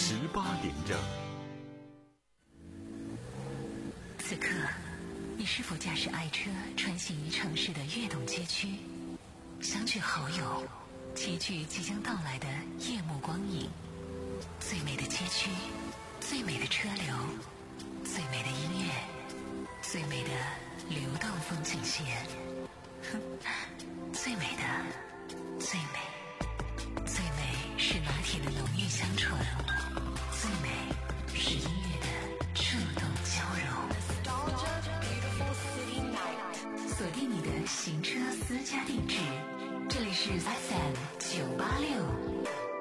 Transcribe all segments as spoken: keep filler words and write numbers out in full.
十八点整。 此刻，你是否驾驶爱车穿行于城市的跃动街区，相聚好友，齐聚即将到来的夜幕光影？最美的街区，最美的车流，最美的音乐，最美的流动风景线。哼，最美的，最美，最美是拿铁的浓郁香醇，最美是音乐的触动交融。锁定你的行车私家定制，这里是 F M 九八六。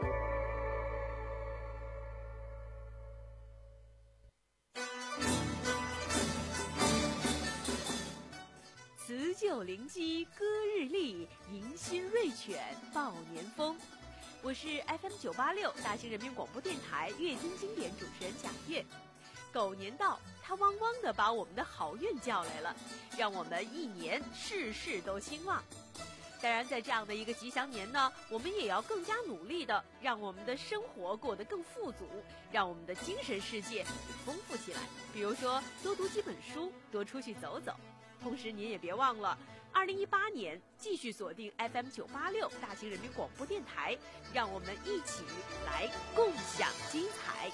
辞旧临机歌日丽，迎新瑞犬报年风。我是 F M 九八六大型人民广播电台乐听经典主持人贾月。狗年到，它汪汪地把我们的好运叫来了，让我们一年事事都兴旺。当然，在这样的一个吉祥年呢，我们也要更加努力的让我们的生活过得更富足，让我们的精神世界丰富起来。比如说，多读几本书，多出去走走。同时，您也别忘了，二零一八年继续锁定 F M 九八六大型人民广播电台，让我们一起来共享精彩。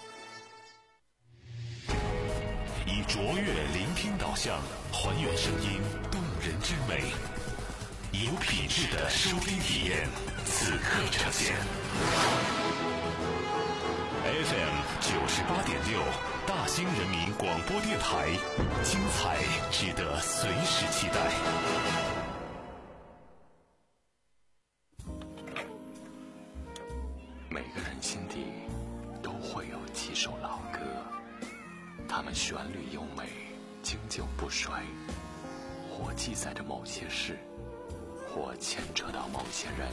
以卓越聆听导向，还原声音动人之美，有品质的收听体验，此刻呈现。F M 九十八点六，大兴人民广播电台，精彩值得随时期待。 每个人心底都会有几首老歌，它们旋律优美，经久不衰，或记载着某些事，或牵扯到某些人。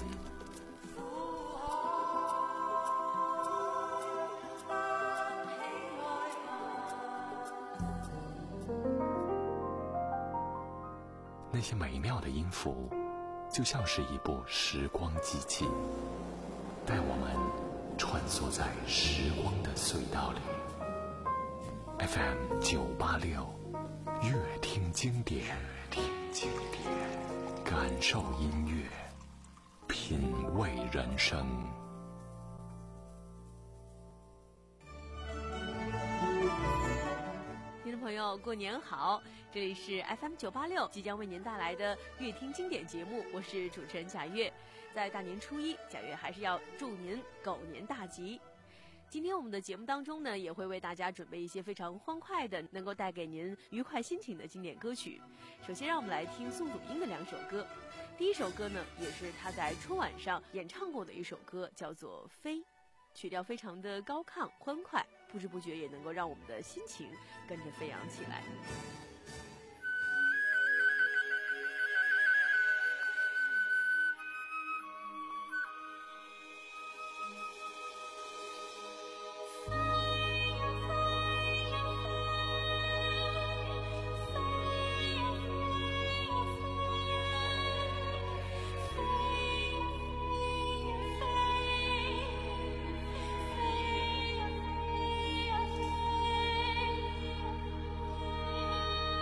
那些美妙的音符，就像是一部时光机器，带我们穿梭在时光的隧道里。F M 九八六，乐听经典，乐听经典，感受音乐，品味人生。 听众朋友，过年好！这里是 F M 九八六即将为您带来的乐听经典节目，我是主持人贾月。在大年初一，贾月还是要祝您狗年大吉。今天我们的节目当中呢，也会为大家准备一些非常欢快的，能够带给您愉快心情的经典歌曲。首先让我们来听宋祖英的两首歌。第一首歌呢，也是他在春晚上演唱过的一首歌，叫做《飞》，曲调非常的高亢欢快，不知不觉也能够让我们的心情跟着飞扬起来。 飞呀飞呀飞呀飞。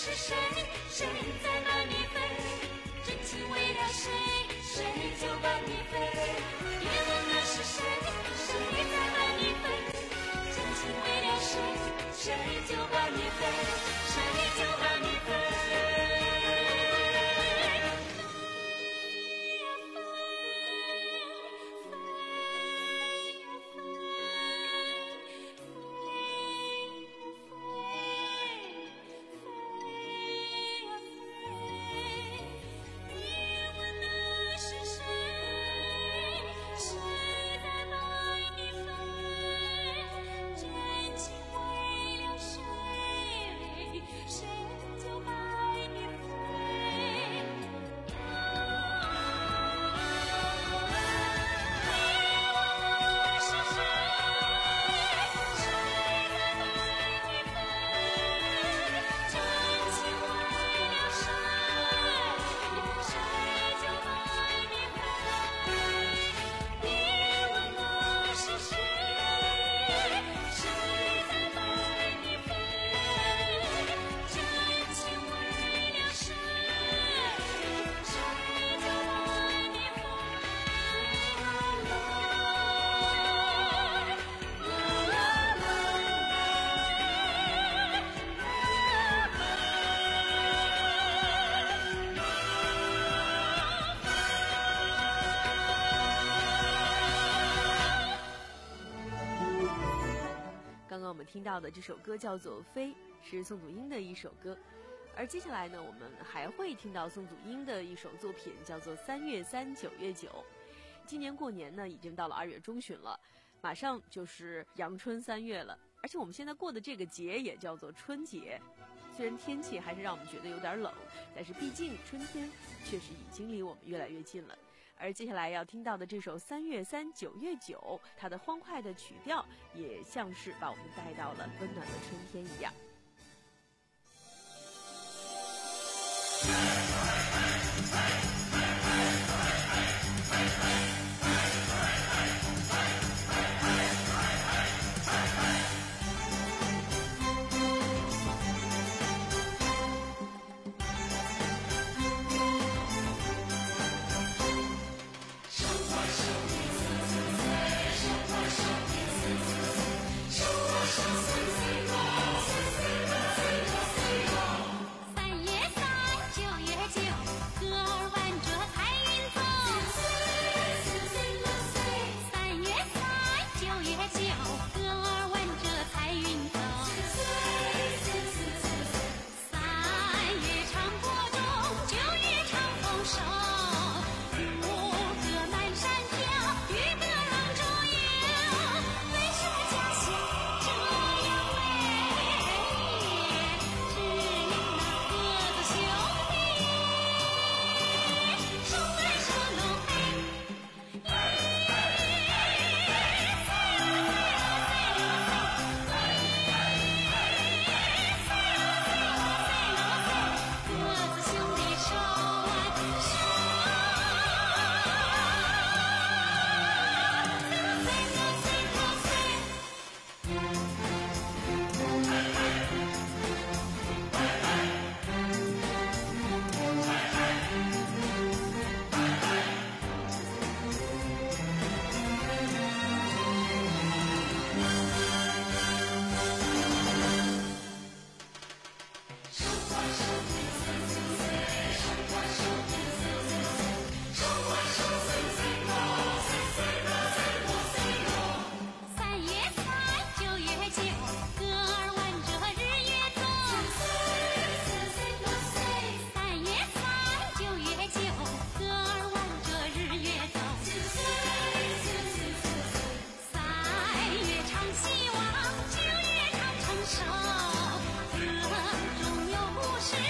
是谁？谁在伴你飞？真情为了谁？谁就伴你飞。别问那是谁？谁在伴你飞？真情为了谁？谁就伴你飞。谁就伴你飞。 听到的这首歌叫做《飞》，是宋祖英的一首歌。而接下来呢，我们还会听到宋祖英的一首作品，叫做《三月三九月九》。今年过年呢，已经到了二月中旬了，马上就是阳春三月了。而且我们现在过的这个节也叫做春节。虽然天气还是让我们觉得有点冷，但是毕竟春天确实已经离我们越来越近了。而接下来要听到的这首《三月三九月九》，它的欢快的曲调也像是把我们带到了温暖的春天一样。 是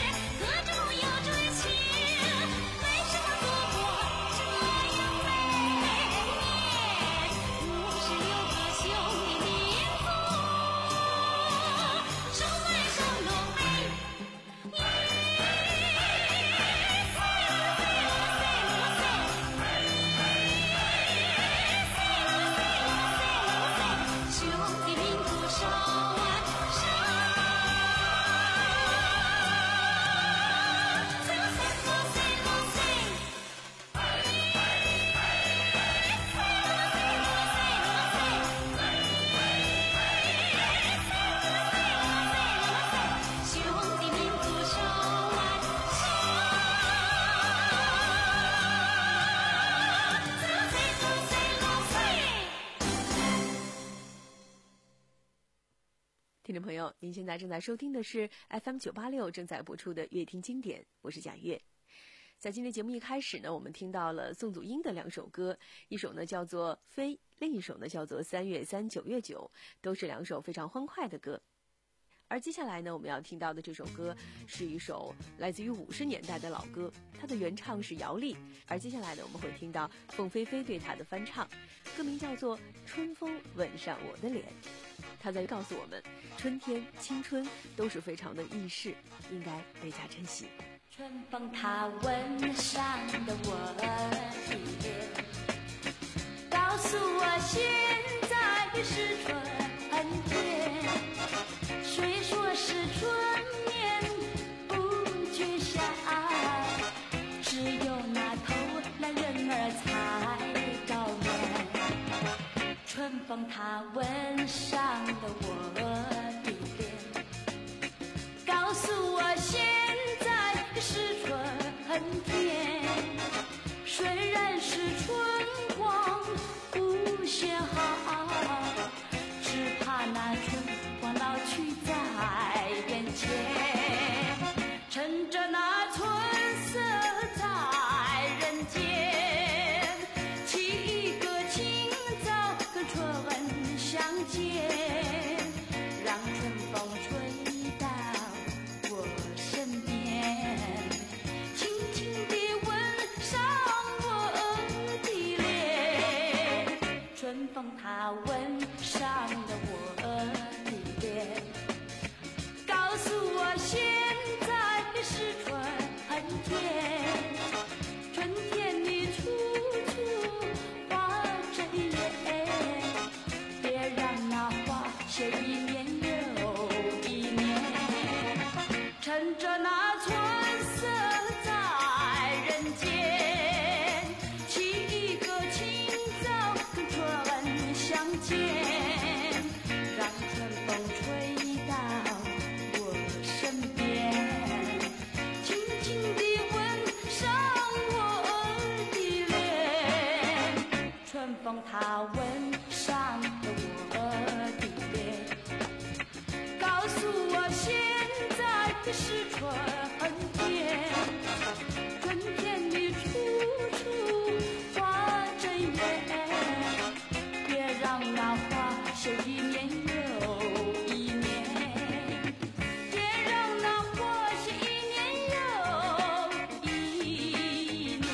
您现在正在收听的是 F M 九八六正在播出的乐听经典，我是贾月。在今天节目一开始呢，我们听到了宋祖英的两首歌，一首呢叫做《飞》，另一首呢叫做《三月三九月九》，都是两首非常欢快的歌。而接下来呢，我们要听到的这首歌是一首来自于五十年代的老歌，它的原唱是姚丽，而接下来呢，我们会听到凤飞飞对它的翻唱，歌名叫做《春风吻上我的脸》。他在告诉我们，春天、青春都是非常的易逝，应该倍加珍惜。 春风它吻上的我的脸，告诉我现在的是春天。谁说是春眠不觉晓？只有那偷懒人儿才高原。春风它吻上的我的脸，告诉我现在是春天。虽然是春光不显好，只怕那春光老去在眼前。趁着那春色在人间，起一个清早跟春相见，让春风吹到我身边，轻轻地吻上我的脸。春风它吻上了我的脸，告诉我现在是春天。春天你处处花着艳，别让那花谢一年又一年。趁着那春色在人间，起一个清早跟春相见，让春风吹到我身边，轻轻地吻上我的脸。春风它吻上了我的脸，告诉我现在是春天。春天你处处花着艳，别让那花谢一年又一年，别让那花谢一年又一年。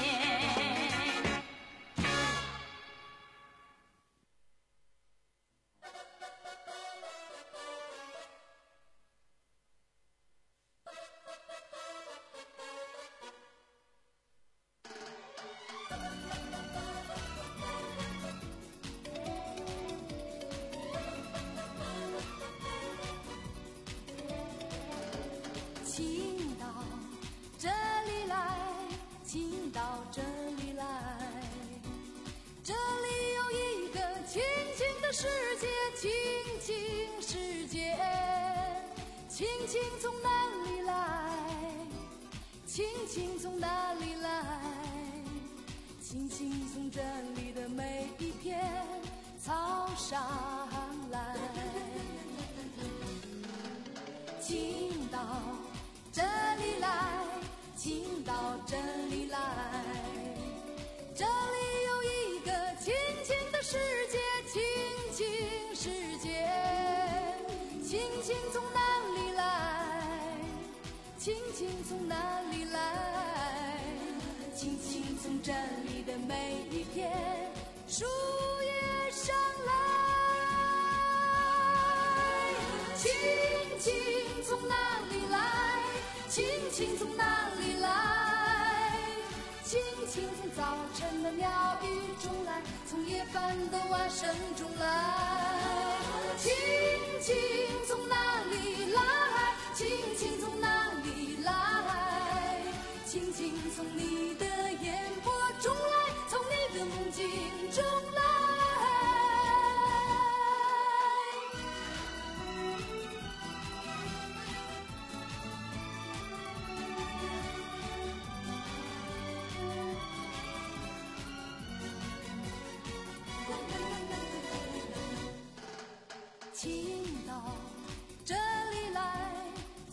请到这里来，请到这里来，这里有一个清静的世界，清静世界。青青从哪里来？青青从哪里来？青青从这里的每一片草上来。请到这里来，请到这里来，这里有一个清静的世界，清静世界。青青从哪里来？青青从哪里来？青青从这里的每一片树叶上来。青青从哪里来？青青从哪里来？青青从早晨的鸟语中来，从夜半的蛙声中来。青青从哪里来？青青从哪里来？青青从你的眼波中来，从你的梦境中来。请到这里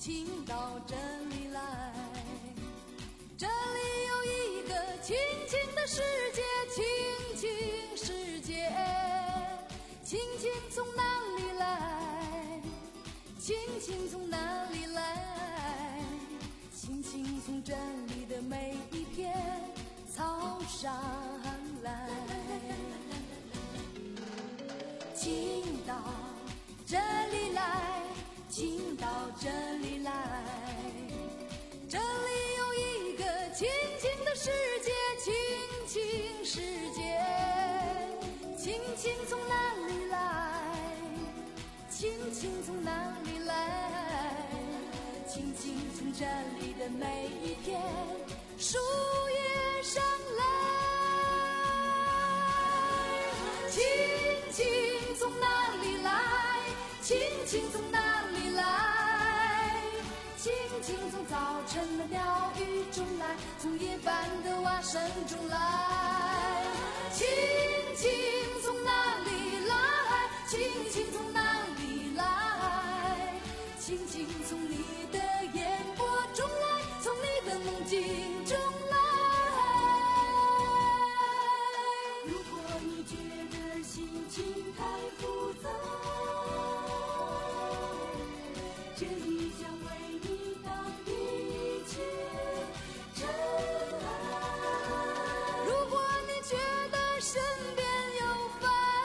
请到这里来。这里有一个亲亲的世界，亲亲世界。亲亲从哪里来？亲亲从哪里来？亲亲从这里的每一片草上来。请到这里来，请到这里来。这里有一个亲亲的世界，亲亲世界。亲亲从哪里来？亲亲从哪里来？亲亲从这里的每一片树叶上来。亲亲从哪里来？亲亲从哪里来？亲亲从早晨的鸟语中来，从夜半的蛙声中来。亲亲从哪里来？亲亲从哪里来？亲亲从你的眼波中来，从你的梦境中来。如果你觉得心情太复杂，这里将为你当一切真爱。如果你觉得身边有烦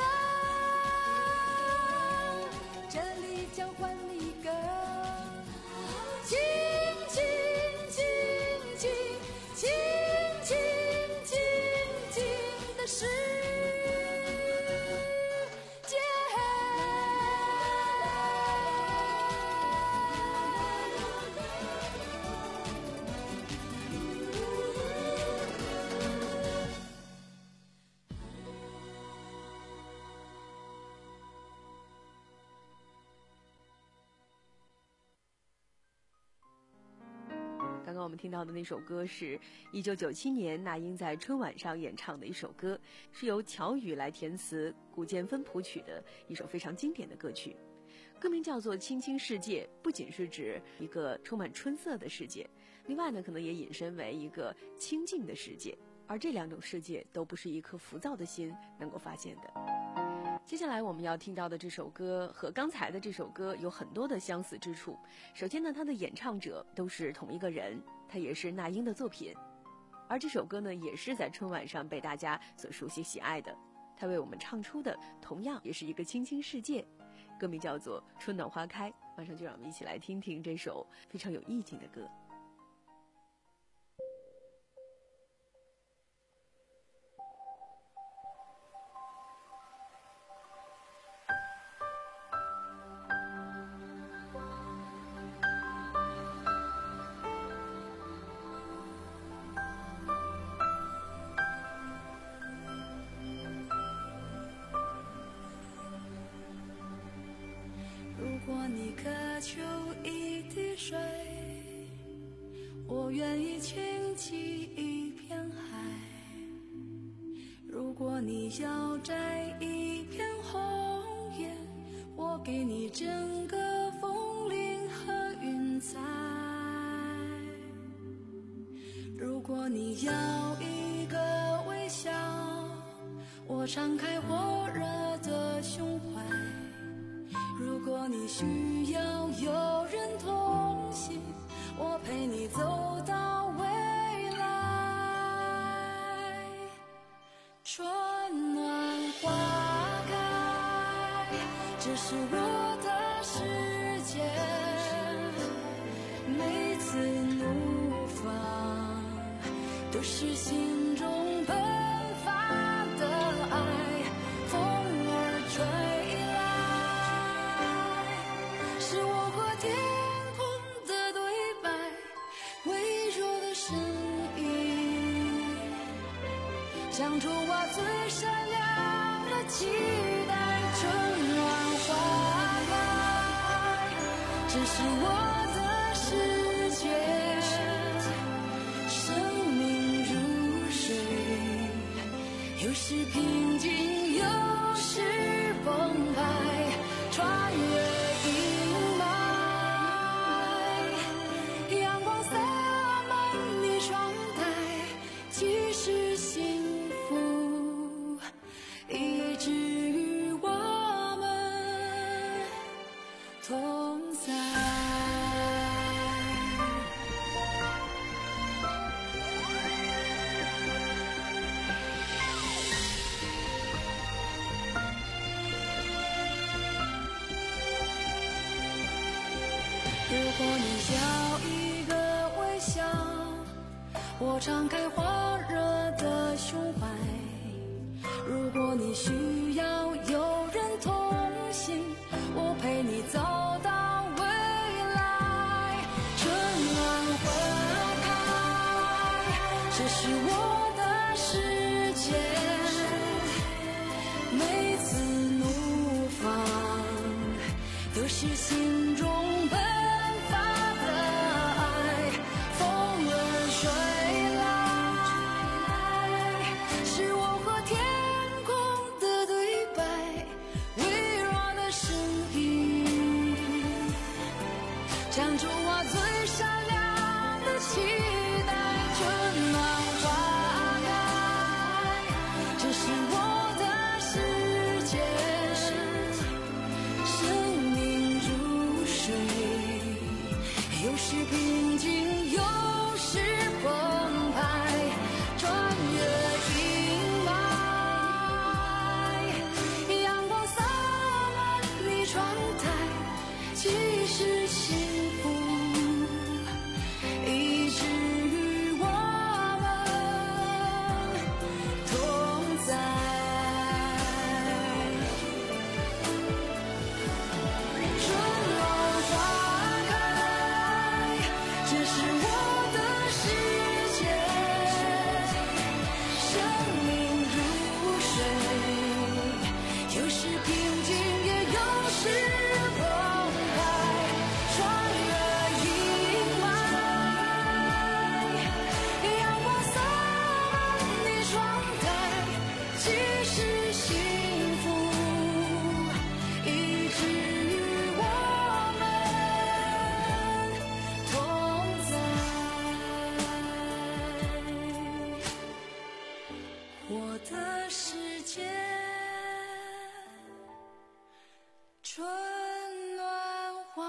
恼，这里将还你一个亲亲亲亲亲亲亲亲的世界。 刚刚我们听到的那首歌是一九九七年那英在春晚上演唱的一首歌，是由乔羽来填词，古建芬谱曲的一首非常经典的歌曲。歌名叫做《亲亲世界》，不仅是指一个充满春色的世界，另外呢，可能也引申为一个清静的世界，而这两种世界都不是一颗浮躁的心能够发现的。接下来我们要听到的这首歌和刚才的这首歌有很多的相似之处。首先呢，它的演唱者都是同一个人，它也是那英的作品，而这首歌呢，也是在春晚上被大家所熟悉喜爱的。它为我们唱出的同样也是一个清清世界，歌名叫做《春暖花开》。马上就让我们一起来听听这首非常有意境的歌。 如果你渴求一滴水，我愿意倾起一片海。如果你要摘一片红叶，我给你整个枫林和云彩。如果你要一个微笑，我敞开火热的胸怀。如果你需要有人同行，我陪你走到未来。春暖花开，这是我的世界。每次怒放，都是心中喷发的爱。风儿吹来，是我和天空的对白，微弱的声音，像出我最闪亮的期待。春暖花开，这是我的世界。生命如水，有时平静，有时澎湃，穿越阴霾， 要敞开火热的胸怀。如果你需要有人同行，我陪你走到未来。春暖花开，这是我的世界。每次怒放，都是心中奔发的爱。风儿吹来，是我和天空的对白。微弱的声音，讲出我最闪亮的期待。春暖花开，这是我的世界。生命如水，有时平静，有时澎湃。穿越阴霾，阳光洒满你窗台，其实幸福一直与我们同在。春暖花开，这是我的世界。生命如水，有时平静，也有时澎湃。穿越阴霾，阳光洒满你窗台，即使幸福一直与我们同在。我的世界，春暖花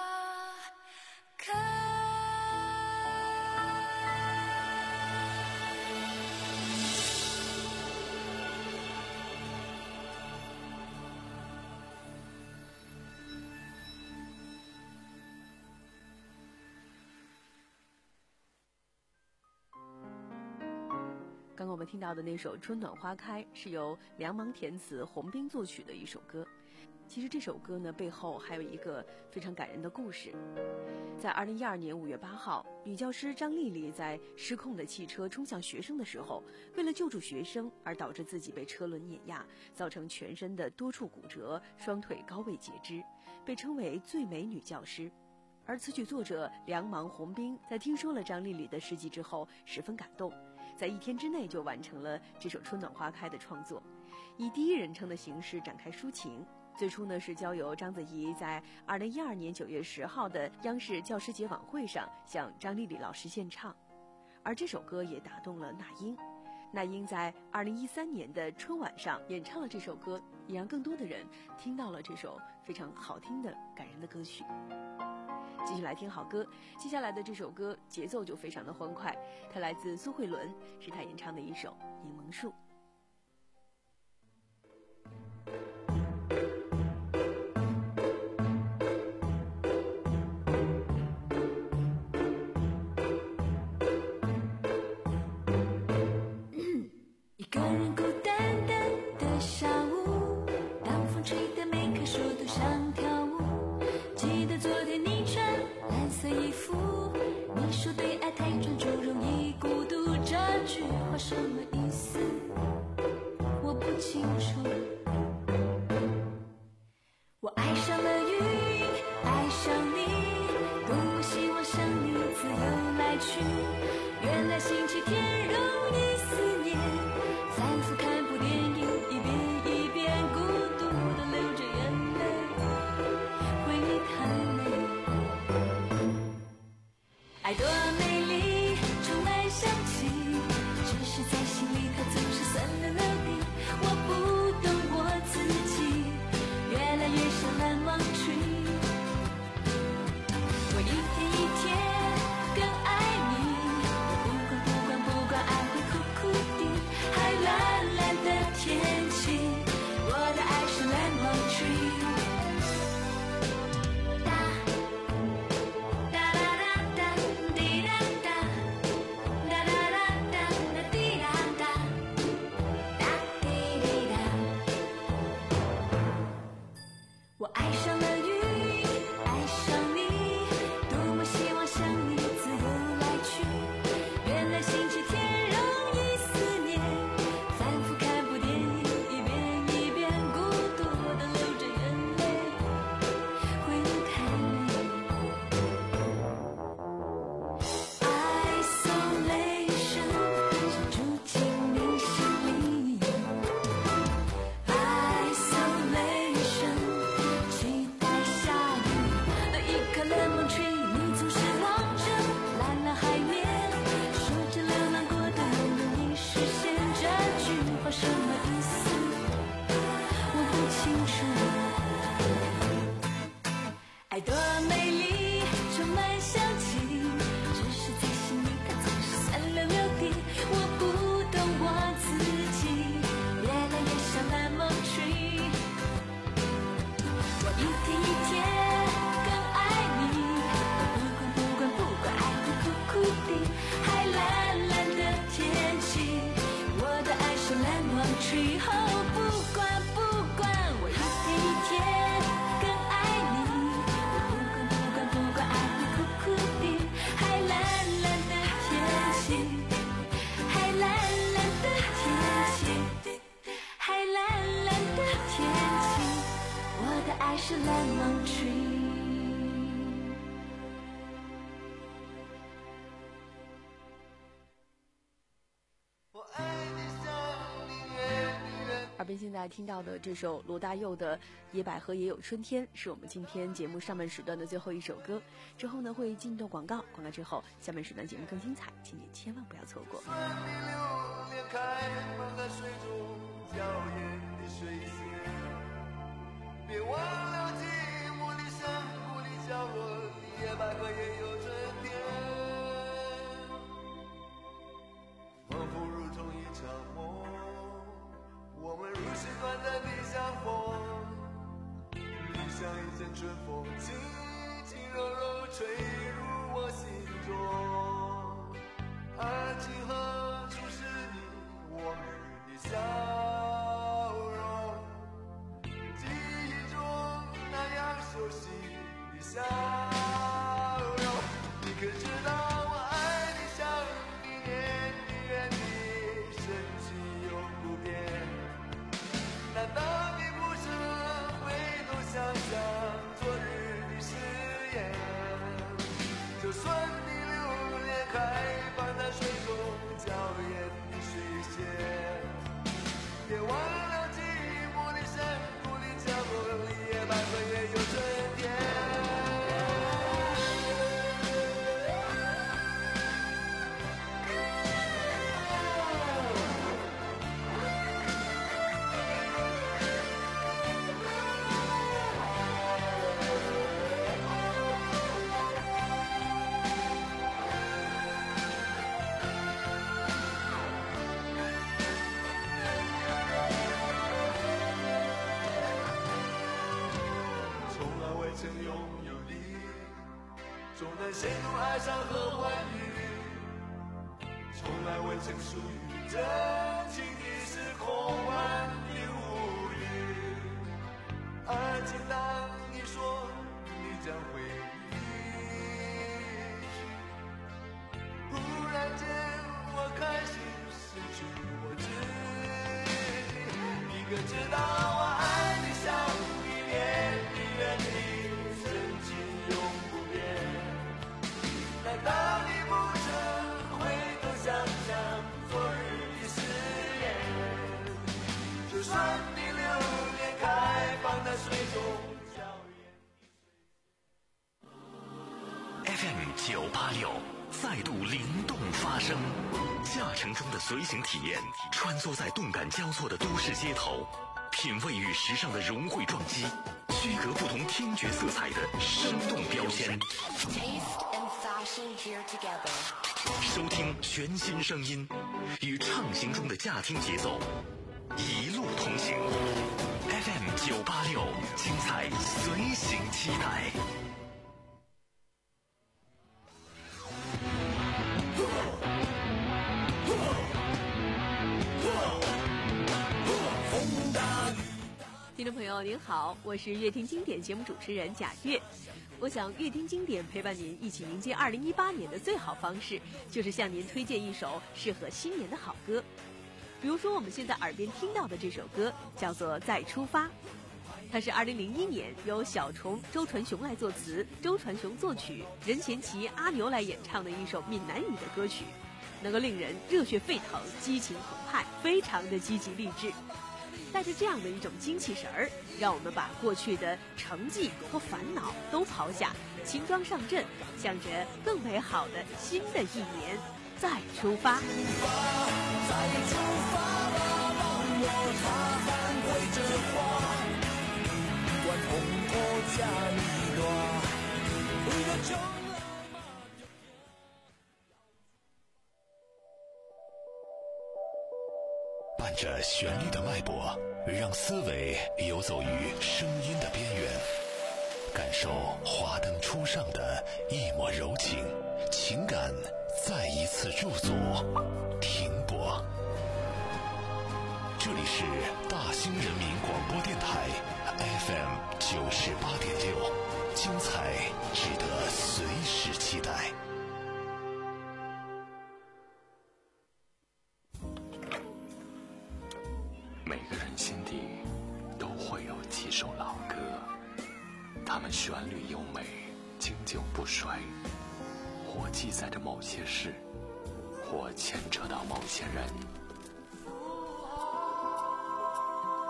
开。 刚刚我们听到的那首《春暖花开》是由梁芒填词、洪兵作曲的一首歌。其实这首歌呢，背后还有一个非常感人的故事。在二零一二年五月八号，女教师张丽丽在失控的汽车冲向学生的时候，为了救助学生而导致自己被车轮碾压，造成全身的多处骨折，双腿高位截肢，被称为最美女教师。而词曲作者梁芒、洪兵在听说了张丽丽的事迹之后，十分感动，在一天之内就完成了这首《春暖花开》的创作，以第一人称的形式展开抒情。最初呢是交由章子怡在二零一二年九月十号的央视教师节晚会上向张丽丽老师献唱，而这首歌也打动了那英。那英在二零一三年的春晚上演唱了这首歌，也让更多的人听到了这首非常好听的感人的歌曲。继续来听好歌，接下来的这首歌节奏就非常的欢快，它来自苏慧伦，是她演唱的一首《柠檬树》。 一个人孤单单的下午，当风吹得每棵树都想跳舞。记得昨天你穿蓝色衣服，你说对爱太专注容易孤独，这句话什么意思？我不清楚。我爱上了云，爱上你，多希望像你自由来去。原来星期天容易思念，反复看部电影，一遍一遍孤独地流着眼泪，回忆太美。爱多美丽，充满香气，只是在心里它总是酸了了地。我不懂我自己，越来越像蓝芒tree。我一天一天更爱你，不管不管不管，爱会哭哭地，还蓝蓝的天气，我的爱是蓝芒tree。哒哒哒哒哒滴边现在听到的这首罗大佑的《野百合也有春天》是我们今天节目上半时段的最后一首歌，之后呢会进入广告，广告之后下半时段节目更精彩，请你千万不要错过。 别忘了寂寞的山谷里角落里，野百合也有春天。仿佛如同一场梦，我们如诗短暂的相逢，就像一阵春风，轻轻柔柔吹入我心中。而今何处是你往日的笑容？记忆中那样熟悉的笑容，你可知道我爱你像你念你远的深情永不变？难道你不曾回头想想昨日的誓言？就算你留恋开放在水中娇艳的水仙，别忘了寂寞的山谷里角落里，野百合也有春天。终能陷入爱上和欢愉，从来未曾属于真情的是空幻的无语。而今当你说你将回忆，忽然间我开始失去我自己。你可知道我爱你像一念的远离，深情永不变。难道你不曾回头想想昨日的誓言？就算你留恋开放在水中娇艳。 F M 九八六再度灵动发声，驾乘中的随行体验，穿梭在动感交错的都市街头，品味与时尚的融汇撞击，区隔不同听觉色彩的生动标签。收听全新声音，与畅行中的驾听节奏，一路同行。F M 九八六，精彩随行期待。 听众朋友您好，我是乐听经典节目主持人贾月。我想乐听经典陪伴您一起迎接二零一八年的最好方式，就是向您推荐一首适合新年的好歌。比如说我们现在耳边听到的这首歌叫做《再出发》，它是二零零一年由小虫周传雄来作词，周传雄作曲，任贤齐、阿牛来演唱的一首闽南语的歌曲，能够令人热血沸腾、激情澎湃，非常的积极励志。带着这样的一种精气神儿，让我们把过去的成绩和烦恼都抛下，轻装上阵，向着更美好的新的一年再出发。 再出发吧，让我踏帆会着花，管红火加你多，为了就伴着旋律的脉搏，让思维游走于声音的边缘，感受华灯初上的一抹柔情，情感再一次驻足停泊。这里是大兴人民广播电台 F M 九十八点六，精彩值得随时期待。 每个人心底都会有几首老歌，它们旋律优美，经久不衰，或记载着某些事，或牵扯到某些人。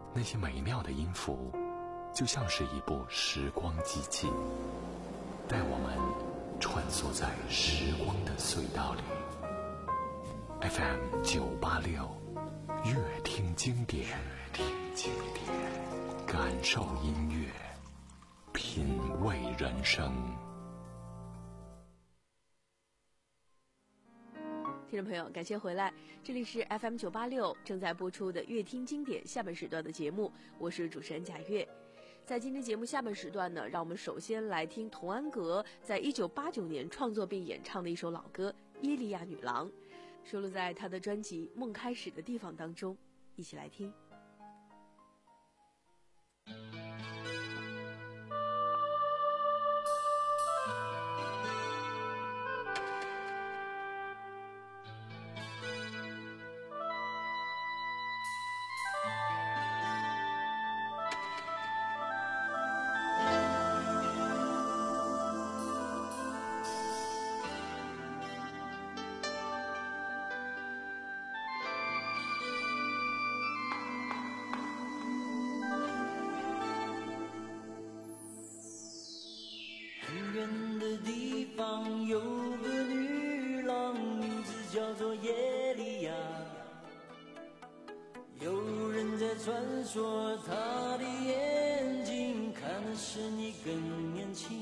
那些美妙的音符就像是一部时光机器，带我们穿梭在时光的隧道里。 F M 九八六，乐听经典，乐听经典，感受音乐，品味人生。 听众朋友，感谢回来，这里是 F M 九八六正在播出的乐听经典下半时段的节目，我是主持人贾月。在今天节目下半时段呢，让我们首先来听童安格在一九八九年创作并演唱的一首老歌《耶利亚女郎》，收录在他的专辑《梦开始的地方》当中，一起来听。 有个女郎，名字叫做耶利亚，有人在传说她的眼睛看的是你更年轻。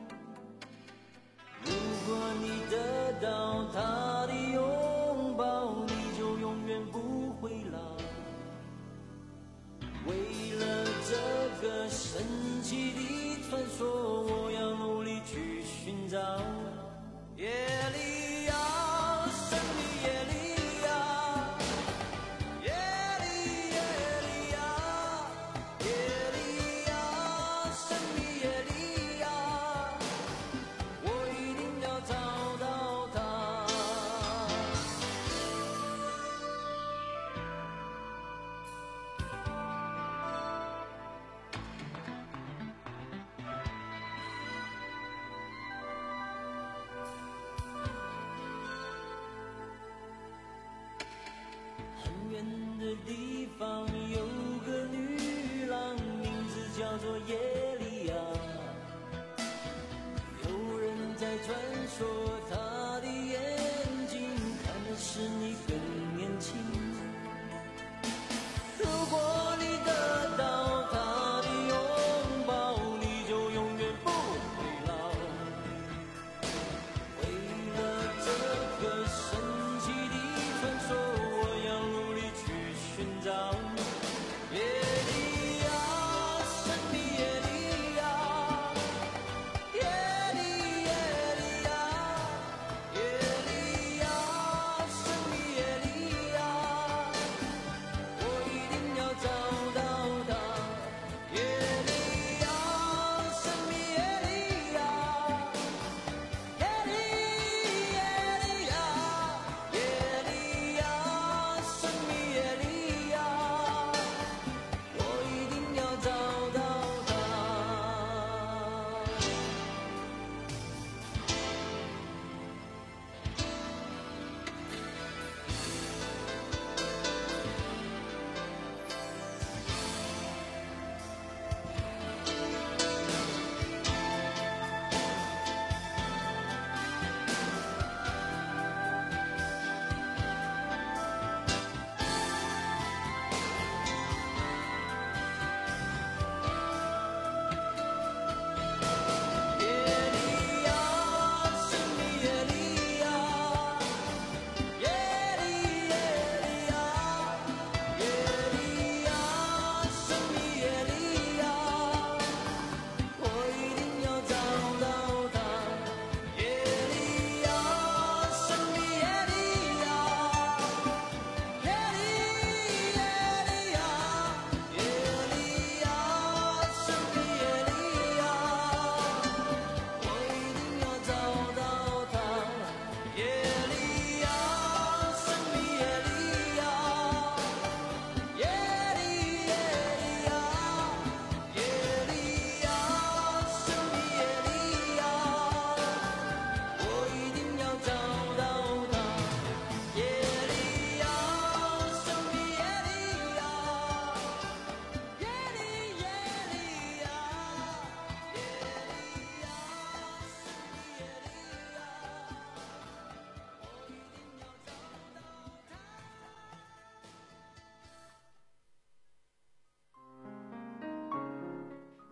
如果你得到她的拥抱，你就永远不会老。为了这个神奇的传说，我要努力去寻找。耶利亚，神秘耶利亚，耶利耶利亚，耶利亚，神秘耶利亚，我一定要找到她。很远的地方有个女郎，名字叫做耶利亚，有人在传说她的眼睛看的是你更年轻。如果你得到她的拥抱，你就永远不会老。为了这个神奇的传说，我要努力去寻找。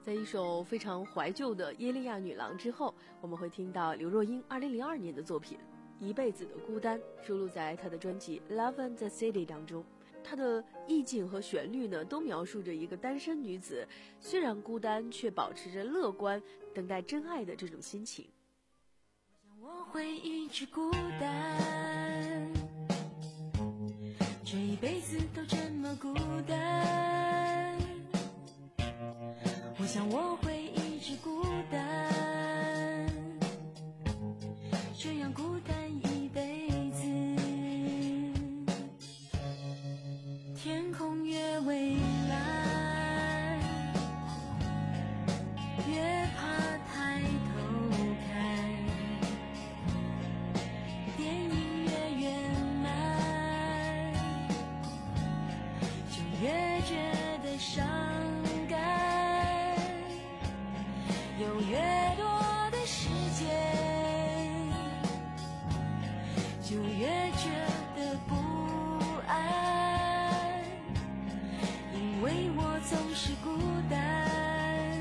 在一首非常怀旧的《耶利亚女郎》之后，我们会听到刘若英二零零二年的作品《一辈子的孤单》，收录在她的专辑《Love and the City》当中。她的意境和旋律呢，都描述着一个单身女子虽然孤单，却保持着乐观，等待真爱的这种心情。 我想我会一直孤单，这一辈子都这么孤单。我想我会一直孤单，这样孤单一辈子。天空越蔚蓝，越怕抬头看，电影越圆满，就越觉得伤感。有越多的时间，就越觉得不安，因为我总是孤单，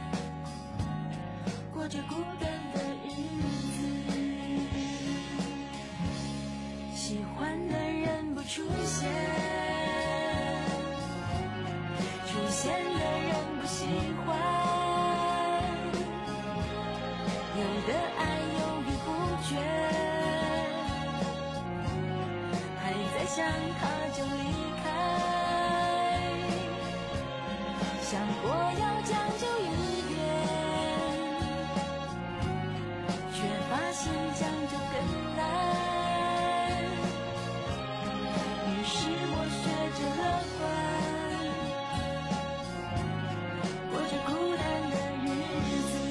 过着孤单的日子。喜欢的人不出现，出现的人不喜欢。有的爱犹豫不决，还在想他就离开，想过要将就一点，却发现将就更难。于是我学着乐观，过着孤单的日子。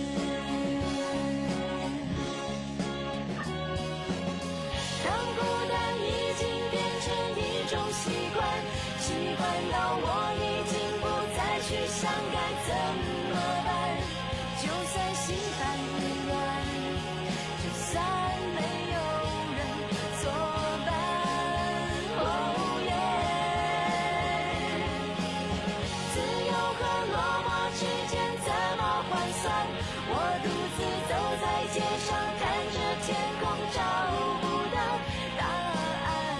习惯到我已经不再去想该怎么办，就算心烦意乱，就算没有人作伴。哦耶！自由和落寞之间怎么换算？我独自走在街上，看着天空，找不到答案。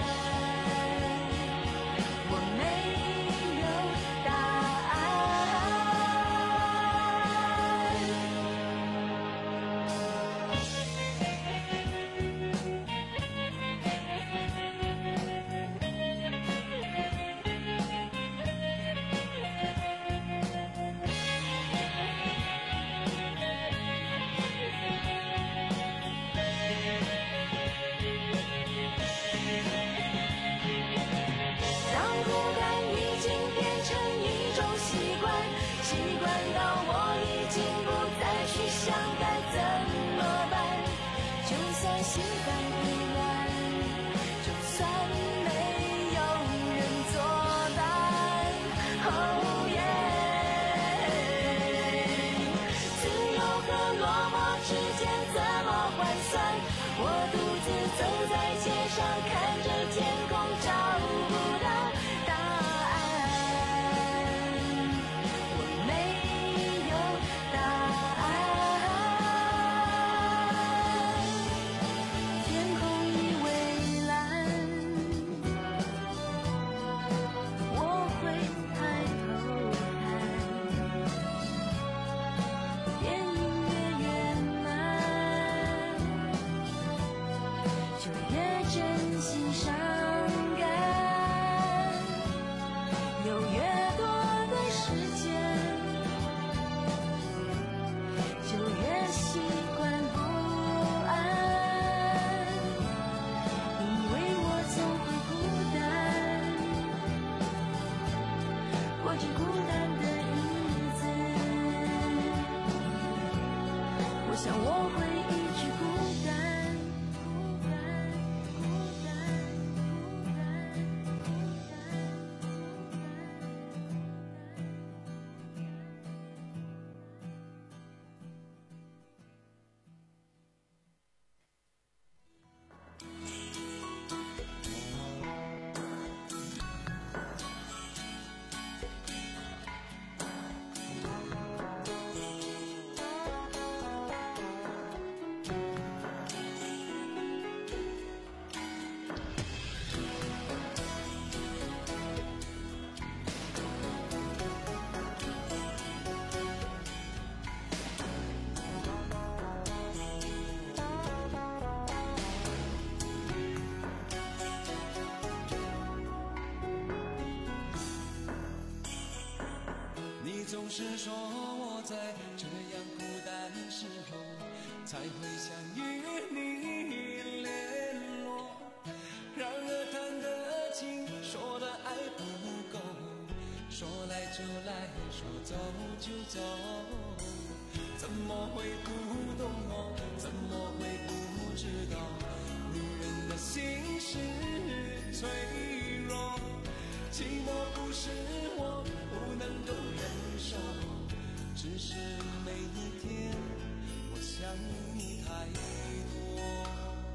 总是说我在这样孤单时候才会想与你联络，然而谈的情，说的爱不够，说来就来，说走就走，怎么会不懂我，怎么会不知道女人的心是脆弱，寂寞不是我不能够忍受，只是每一天我想你太多。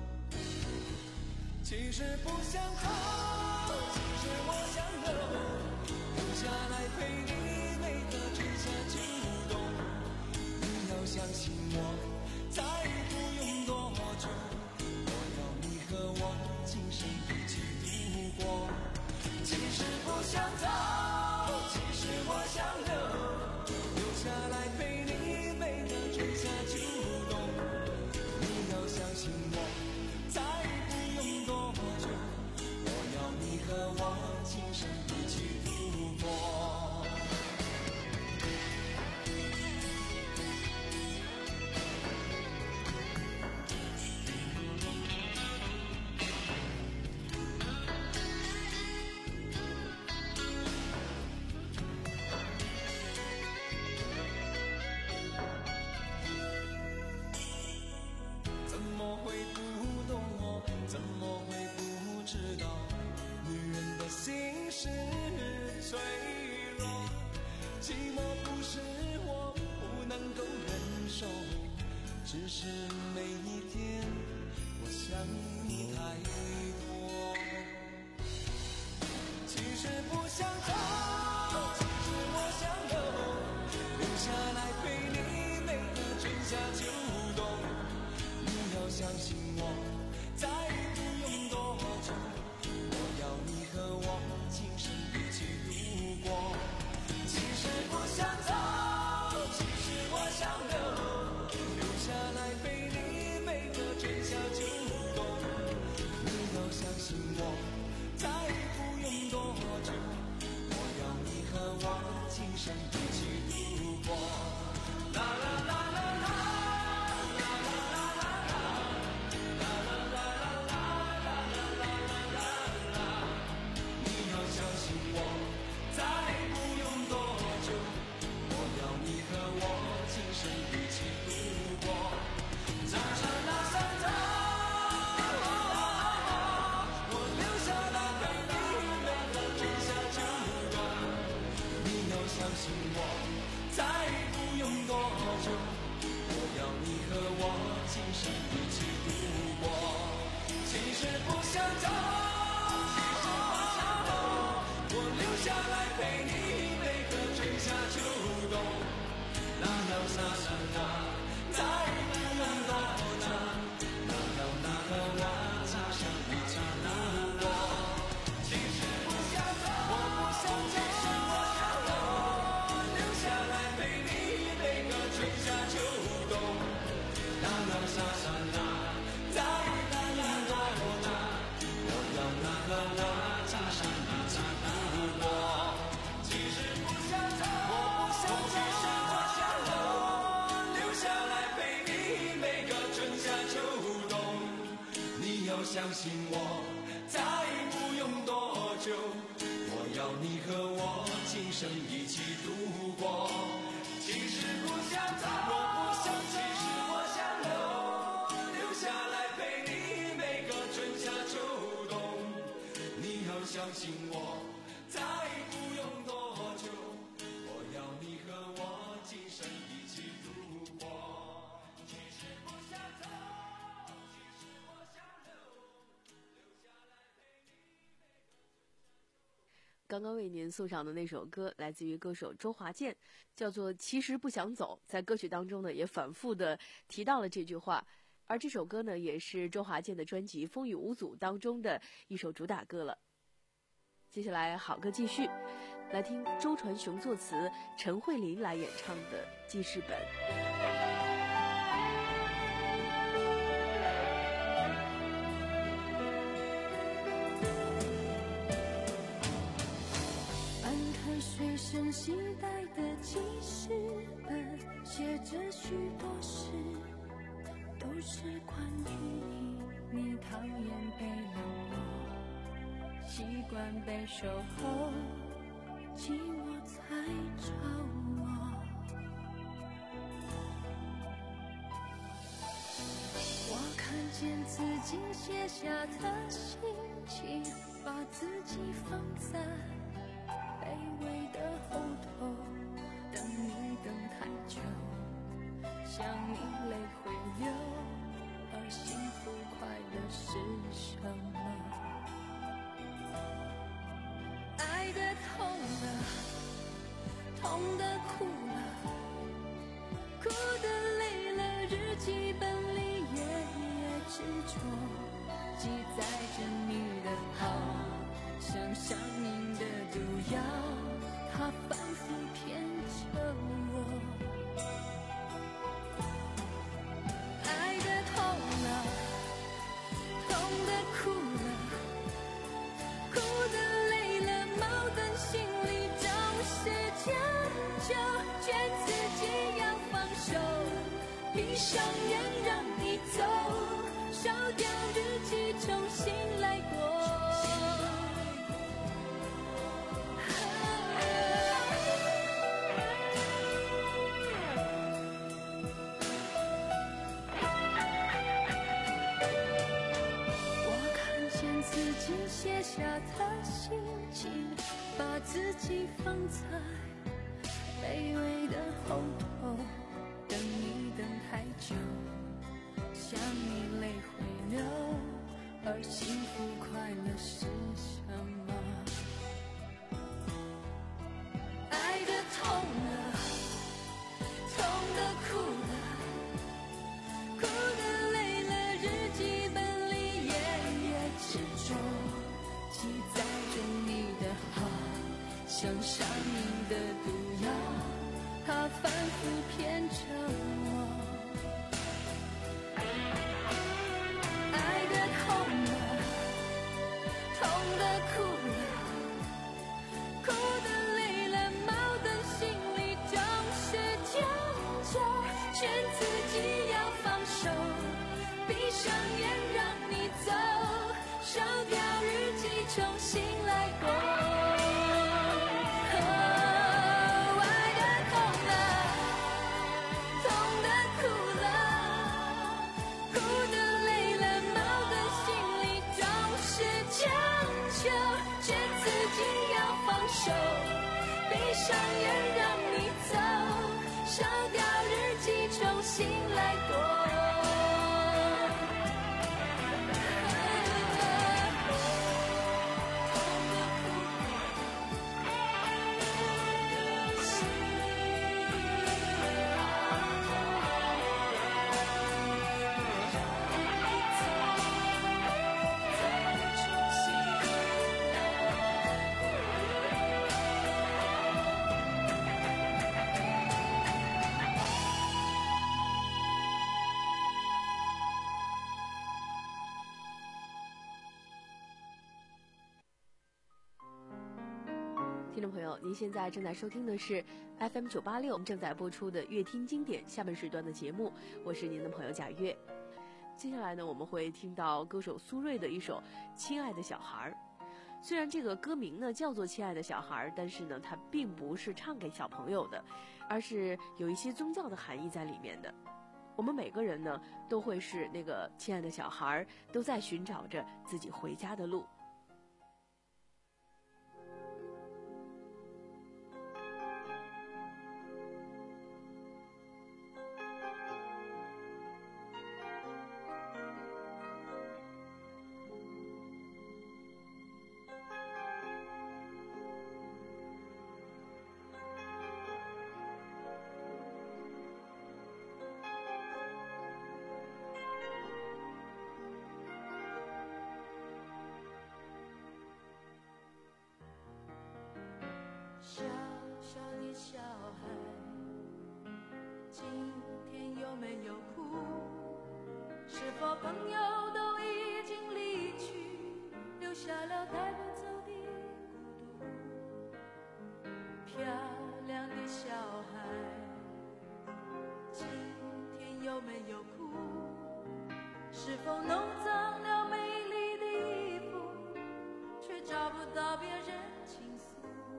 其实不想走，其实我想留，留下来陪你每个春夏秋冬。你要相信我，再不用多久，我要你和我今生一起度过。其实不想走，其实我想留，留下来陪你每个春夏秋冬。你要相信我，再不用多久，我要你和我今生一起度过。怎么会不懂我，怎么会不知道女人的心是脆弱，寂寞不是我不能够忍受，只是每一天我想你太多。其实不想走，其实我想留，留下来陪你每个春夏秋冬。你要相信我，再不用多久，我要你和我今生一起度过。其实不想走，其实我想留，留下来陪你每个春夏秋冬。你要相信我，再不用多久，我要你和我今生一起度过。啦啦啦啦啦。相信我，再不用多久，我要你和我今生一起度过。其实不想走，我不想走，其实我想留，留下来陪你每个春夏秋冬。你要相信我，再不用多久，我要你和我今生一起度过。其实不想走。 刚刚为您送上的那首歌来自于歌手周华健，叫做《其实不想走》。在歌曲当中呢，也反复的提到了这句话。而这首歌呢，也是周华健的专辑《风雨无阻》当中的一首主打歌了。接下来好歌继续，来听周传雄作词，陈慧琳来演唱的《记事本》。 水身携带的记事本，写着许多事，都是关于你。你讨厌被冷落，习惯被守候，寂寞才找我。我看见自己写下的心情，把自己放在卑微的后头，等你等太久，想你泪会流，而幸福快乐是什么？爱的痛了，痛的哭了，哭的累了，日记本里页页执着记载着你的好，像上瘾的毒药，它反复骗着我。爱的痛了，痛的哭了，哭的累了，矛盾心里总是将就，劝自己要放手，闭上眼让你走，烧掉日记重新来过。写下的心情，把自己放在卑微的后头，等你等太久，想你泪会流，而幸福快乐是什么？爱的痛了，痛的哭了，哭的累了，日记本里页页执着记载着你的好，像上瘾的毒药，它反复骗着我。爱的痛了，痛的哭了，哭的累了，矛盾心里总是将就，劝自己要放手，闭上眼让你走，烧掉日记重新来过。哦，爱的痛了，痛的哭了，哭的累了，矛盾心里总是将就，劝自己要放手，闭上眼让你走，烧掉日记重新来过。 听众朋友，您现在正在收听的是 F M 九八六正在播出的乐听经典下半时段的节目，我是您的朋友贾月。接下来呢，我们会听到歌手苏芮的一首《亲爱的小孩》。虽然这个歌名呢叫做《亲爱的小孩》，但是呢，它并不是唱给小朋友的，而是有一些宗教的含义在里面的。我们每个人呢，都会是那个亲爱的小孩，都在寻找着自己回家的路。 小小的小孩，今天有没有哭？是否朋友都已经离去，留下了带不走的孤独？飘是否弄脏了美丽的衣服，却找不到别人倾诉？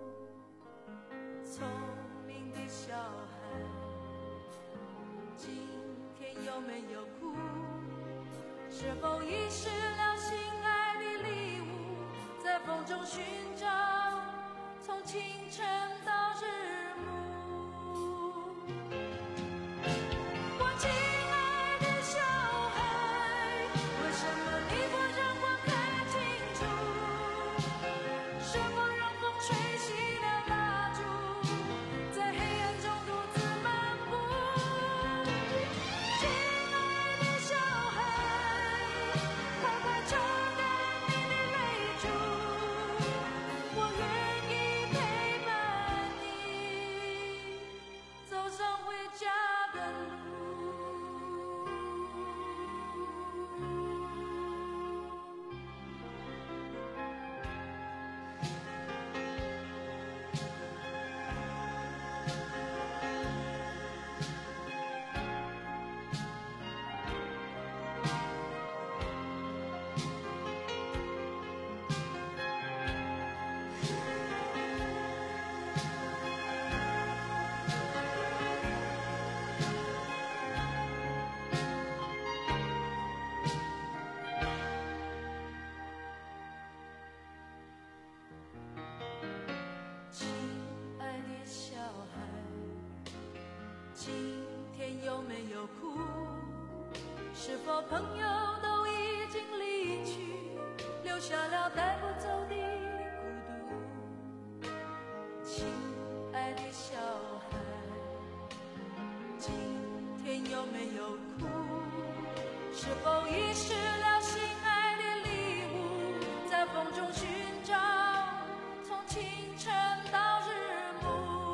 聪明的小孩，今天有没有哭？是否遗失了心爱的礼物，在风中寻找，从清晨到日暮。我亲爱的小孩，为什么你不让我看清楚？是否让风吹熄了蜡烛，在黑暗中独自漫步？亲爱的小孩，快快抽干你的泪珠，我愿意陪伴你走上回家的路。亲爱的小孩，今天有没有哭？是否朋友都已经离去，留下了带不走的孤独？亲爱的小孩，今天有没有哭？是否遗失了心爱的礼物，在风中寻找，从清晨到日暮？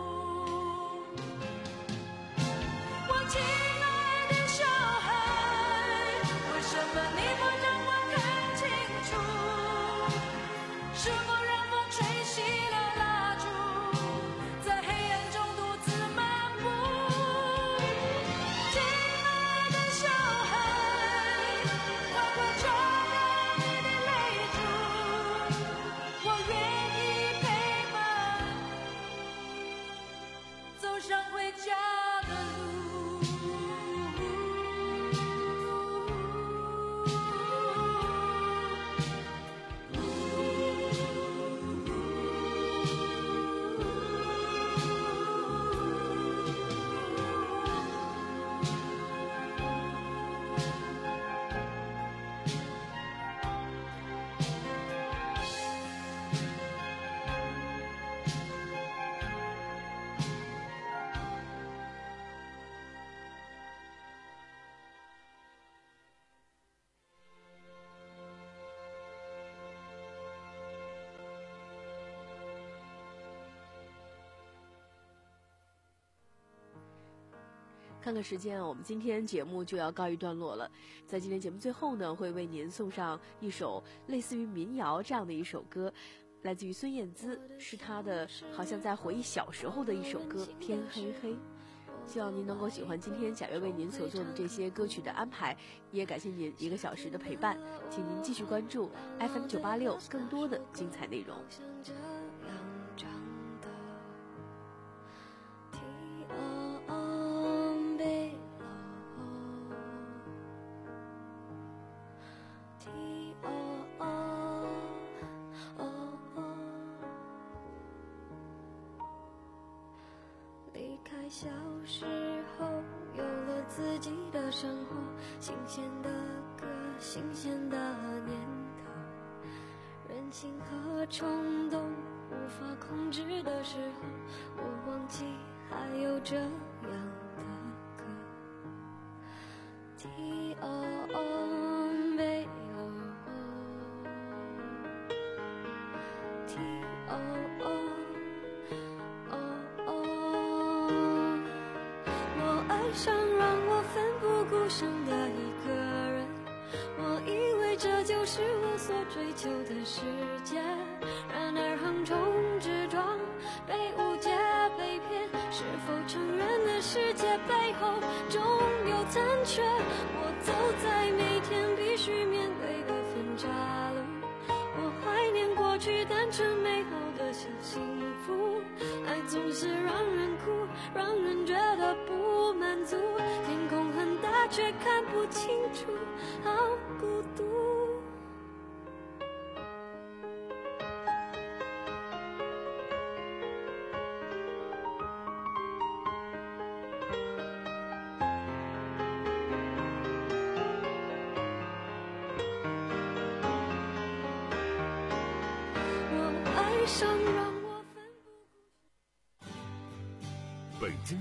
我亲爱的小孩，为什么你不让我看清楚？是否让风吹熄了蜡烛，在黑暗中独自漫步？亲爱的小孩，快快抽干你的泪珠，我愿意陪伴你走上回家的路。 看看时间啊，我们今天节目就要告一段落了。在今天节目最后呢，会为您送上一首类似于民谣这样的一首歌，来自于孙燕姿，是她的好像在回忆小时候的一首歌《天黑黑》。希望您能够喜欢今天贾月为您所做的这些歌曲的安排，也感谢您一个小时的陪伴，请您继续关注 F M 九八六更多的精彩内容。 小时候有了自己的生活，新鲜的歌，新鲜的念头，任性和冲动无法控制的时候，我忘记还有这样的歌。 T O O B O T O O上让我奋不顾身的一个人，我以为这就是我所追求的世界，然而横冲直撞，被误解被骗，是否承认了世界背后总有残缺，我走在每天必须面对的分岔路。我怀念过去单纯美好的小幸福，爱总是让人哭，让人觉得不满足。天空很大却看不清楚，好孤独。我爱上让